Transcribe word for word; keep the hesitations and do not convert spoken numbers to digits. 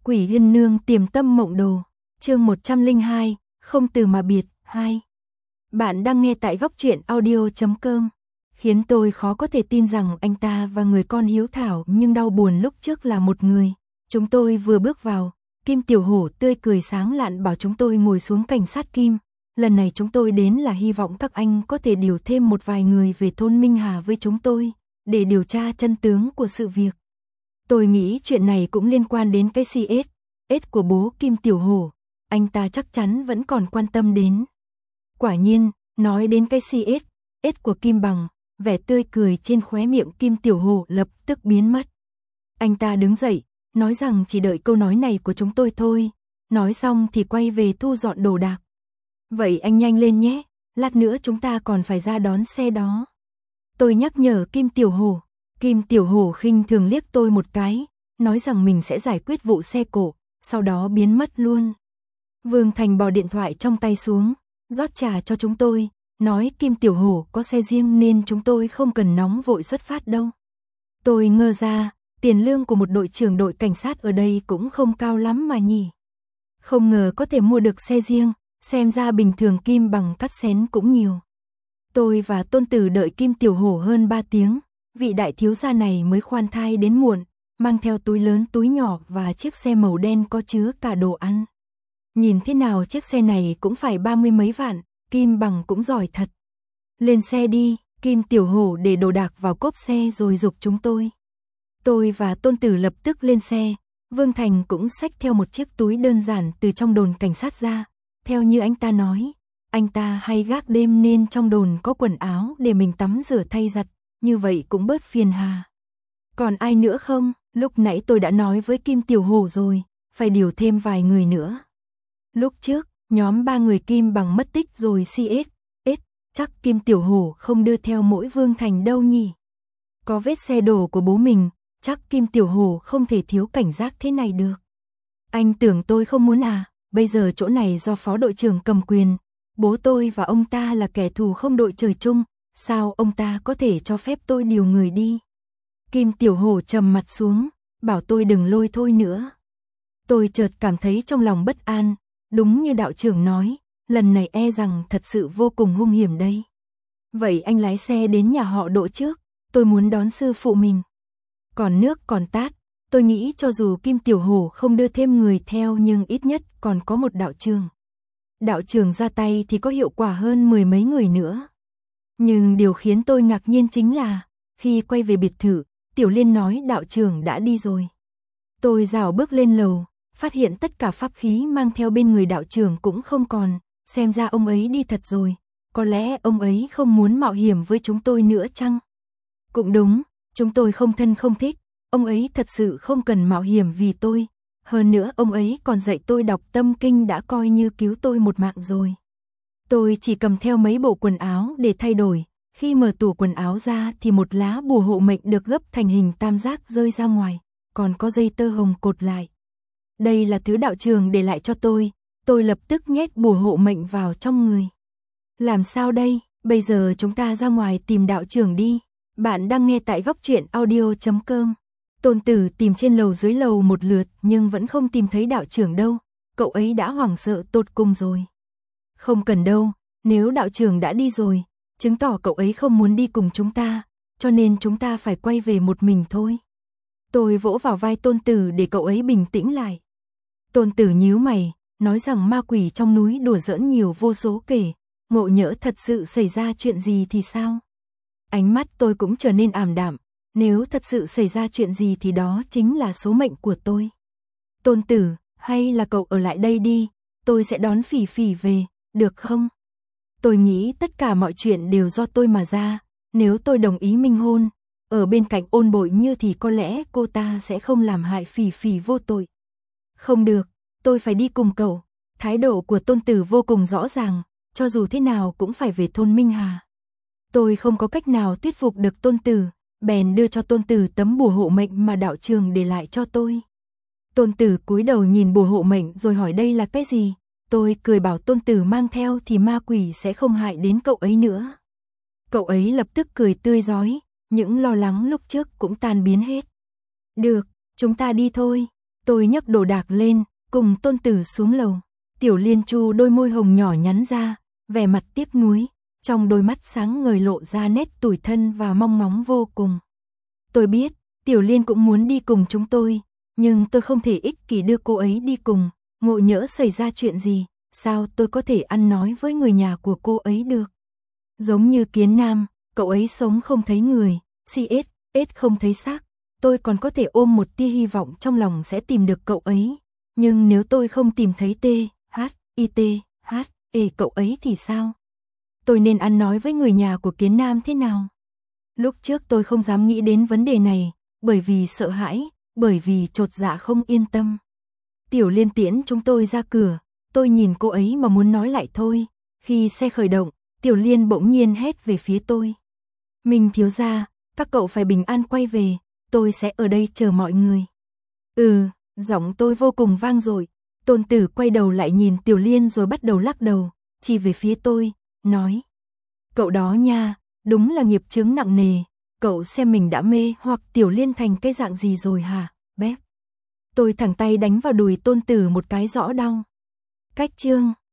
Quỷ Yên Nương Tiềm Tâm Mộng Đồ, chương một trăm lẻ hai, Không Từ Mà Biệt, hai. Bạn đang nghe tại góc truyện audio chấm com. Khiến tôi khó có thể tin rằng anh ta và người con hiếu thảo nhưng đau buồn lúc trước là một người. Chúng tôi vừa bước vào, Kim Tiểu Hổ tươi cười sáng lạn bảo chúng tôi ngồi xuống cảnh sát Kim. Lần này chúng tôi đến là hy vọng các anh có thể điều thêm một vài người về thôn Minh Hà với chúng tôi, để điều tra chân tướng của sự việc. Tôi nghĩ chuyện này cũng liên quan đến cái xê ét, ét của bố Kim Tiểu Hổ, anh ta chắc chắn vẫn còn quan tâm đến. Quả nhiên, nói đến cái xê ét, ét của Kim Bằng, vẻ tươi cười trên khóe miệng Kim Tiểu Hổ lập tức biến mất. Anh ta đứng dậy, nói rằng chỉ đợi câu nói này của chúng tôi thôi, nói xong thì quay về thu dọn đồ đạc. Vậy anh nhanh lên nhé, lát nữa chúng ta còn phải ra đón xe đó. Tôi nhắc nhở Kim Tiểu Hổ. Kim Tiểu Hổ khinh thường liếc tôi một cái, nói rằng mình sẽ giải quyết vụ xe cộ, sau đó biến mất luôn. Vương Thành bỏ điện thoại trong tay xuống, rót trà cho chúng tôi, nói Kim Tiểu Hổ có xe riêng nên chúng tôi không cần nóng vội xuất phát đâu. Tôi ngơ ra, tiền lương của một đội trưởng đội cảnh sát ở đây cũng không cao lắm mà nhỉ. Không ngờ có thể mua được xe riêng, xem ra bình thường Kim Bằng cắt xén cũng nhiều. Tôi và Tôn Tử đợi Kim Tiểu Hổ hơn ba tiếng. Vị đại thiếu gia này mới khoan thai đến muộn, mang theo túi lớn túi nhỏ và chiếc xe màu đen có chứa cả đồ ăn. Nhìn thế nào chiếc xe này cũng phải ba mươi mấy vạn, Kim Bằng cũng giỏi thật. Lên xe đi, Kim Tiểu Hổ để đồ đạc vào cốp xe rồi giục chúng tôi. Tôi và Tôn Tử lập tức lên xe, Vương Thành cũng xách theo một chiếc túi đơn giản từ trong đồn cảnh sát ra. Theo như anh ta nói, anh ta hay gác đêm nên trong đồn có quần áo để mình tắm rửa thay giặt. Như vậy cũng bớt phiền hà. Còn ai nữa không? Lúc nãy tôi đã nói với Kim Tiểu Hổ rồi, phải điều thêm vài người nữa. Lúc trước, nhóm ba người Kim Bằng mất tích rồi xê ét, ét, chắc Kim Tiểu Hổ không đưa theo mỗi Vương Thành đâu nhỉ. Có vết xe đổ của bố mình, chắc Kim Tiểu Hổ không thể thiếu cảnh giác thế này được. Anh tưởng tôi không muốn à, bây giờ chỗ này do phó đội trưởng cầm quyền, bố tôi và ông ta là kẻ thù không đội trời chung. Sao ông ta có thể cho phép tôi điều người đi? Kim Tiểu Hổ trầm mặt xuống, bảo tôi đừng lôi thôi nữa. Tôi chợt cảm thấy trong lòng bất an, đúng như đạo trưởng nói, lần này e rằng thật sự vô cùng hung hiểm đây. Vậy anh lái xe đến nhà họ Đỗ trước, tôi muốn đón sư phụ mình. Còn nước còn tát, tôi nghĩ cho dù Kim Tiểu Hổ không đưa thêm người theo nhưng ít nhất còn có một đạo trưởng. Đạo trưởng ra tay thì có hiệu quả hơn mười mấy người nữa. Nhưng điều khiến tôi ngạc nhiên chính là, khi quay về biệt thự, Tiểu Liên nói đạo trưởng đã đi rồi. Tôi rảo bước lên lầu, phát hiện tất cả pháp khí mang theo bên người đạo trưởng cũng không còn, xem ra ông ấy đi thật rồi, có lẽ ông ấy không muốn mạo hiểm với chúng tôi nữa chăng? Cũng đúng, chúng tôi không thân không thích, ông ấy thật sự không cần mạo hiểm vì tôi, hơn nữa ông ấy còn dạy tôi đọc tâm kinh đã coi như cứu tôi một mạng rồi. Tôi chỉ cầm theo mấy bộ quần áo để thay đổi, khi mở tủ quần áo ra thì một lá bùa hộ mệnh được gấp thành hình tam giác rơi ra ngoài, còn có dây tơ hồng cột lại. Đây là thứ đạo trưởng để lại cho tôi, tôi lập tức nhét bùa hộ mệnh vào trong người. Làm sao đây, bây giờ chúng ta ra ngoài tìm đạo trưởng đi. Bạn đang nghe tại góc truyện audio chấm com. Tôn Tử tìm trên lầu dưới lầu một lượt nhưng vẫn không tìm thấy đạo trưởng đâu, cậu ấy đã hoảng sợ tột cùng rồi. Không cần đâu, nếu đạo trưởng đã đi rồi, chứng tỏ cậu ấy không muốn đi cùng chúng ta, cho nên chúng ta phải quay về một mình thôi. Tôi vỗ vào vai Tôn Tử để cậu ấy bình tĩnh lại. Tôn Tử nhíu mày, nói rằng ma quỷ trong núi đùa giỡn nhiều vô số kể, ngộ nhỡ thật sự xảy ra chuyện gì thì sao? Ánh mắt tôi cũng trở nên ảm đạm, nếu thật sự xảy ra chuyện gì thì đó chính là số mệnh của tôi. Tôn Tử, hay là cậu ở lại đây đi, tôi sẽ đón Phỉ Phỉ về. Được không? Tôi nghĩ tất cả mọi chuyện đều do tôi mà ra, nếu tôi đồng ý minh hôn, ở bên cạnh Ôn Bội Như thì có lẽ cô ta sẽ không làm hại Phỉ Phỉ vô tội. Không được, tôi phải đi cùng cậu. Thái độ của Tôn Tử vô cùng rõ ràng, cho dù thế nào cũng phải về thôn Minh Hà. Tôi không có cách nào thuyết phục được Tôn Tử, bèn đưa cho Tôn Tử tấm bùa hộ mệnh mà đạo trưởng để lại cho tôi. Tôn Tử cúi đầu nhìn bùa hộ mệnh rồi hỏi đây là cái gì? Tôi cười bảo Tôn Tử mang theo thì ma quỷ sẽ không hại đến cậu ấy nữa. Cậu ấy lập tức cười tươi rói, những lo lắng lúc trước cũng tan biến hết. Được, chúng ta đi thôi. Tôi nhấc đồ đạc lên, cùng Tôn Tử xuống lầu. Tiểu Liên chu đôi môi hồng nhỏ nhắn ra, vẻ mặt tiếc nuối, trong đôi mắt sáng ngời lộ ra nét tủi thân và mong ngóng vô cùng. Tôi biết, Tiểu Liên cũng muốn đi cùng chúng tôi, nhưng tôi không thể ích kỷ đưa cô ấy đi cùng, ngộ nhỡ xảy ra chuyện gì, sao tôi có thể ăn nói với người nhà của cô ấy được. Giống như Kiến Nam, cậu ấy sống không thấy người, xê ét, ét không thấy xác, tôi còn có thể ôm một tia hy vọng trong lòng sẽ tìm được cậu ấy. Nhưng nếu tôi không tìm thấy T, H, I, T, H, E cậu ấy thì sao? Tôi nên ăn nói với người nhà của Kiến Nam thế nào? Lúc trước tôi không dám nghĩ đến vấn đề này, bởi vì sợ hãi, bởi vì chột dạ không yên tâm. Tiểu Liên tiễn chúng tôi ra cửa, tôi nhìn cô ấy mà muốn nói lại thôi. Khi xe khởi động, Tiểu Liên bỗng nhiên hét về phía tôi. Mình thiếu gia, các cậu phải bình an quay về, tôi sẽ ở đây chờ mọi người. Ừ, giọng tôi vô cùng vang dội. Tôn Tử quay đầu lại nhìn Tiểu Liên rồi bắt đầu lắc đầu, chỉ về phía tôi, nói. Cậu đó nha, đúng là nghiệp chướng nặng nề, cậu xem mình đã mê hoặc Tiểu Liên thành cái dạng gì rồi hả, bép. Tôi thẳng tay đánh vào đùi Tôn Tử một cái rõ đau. Cách chương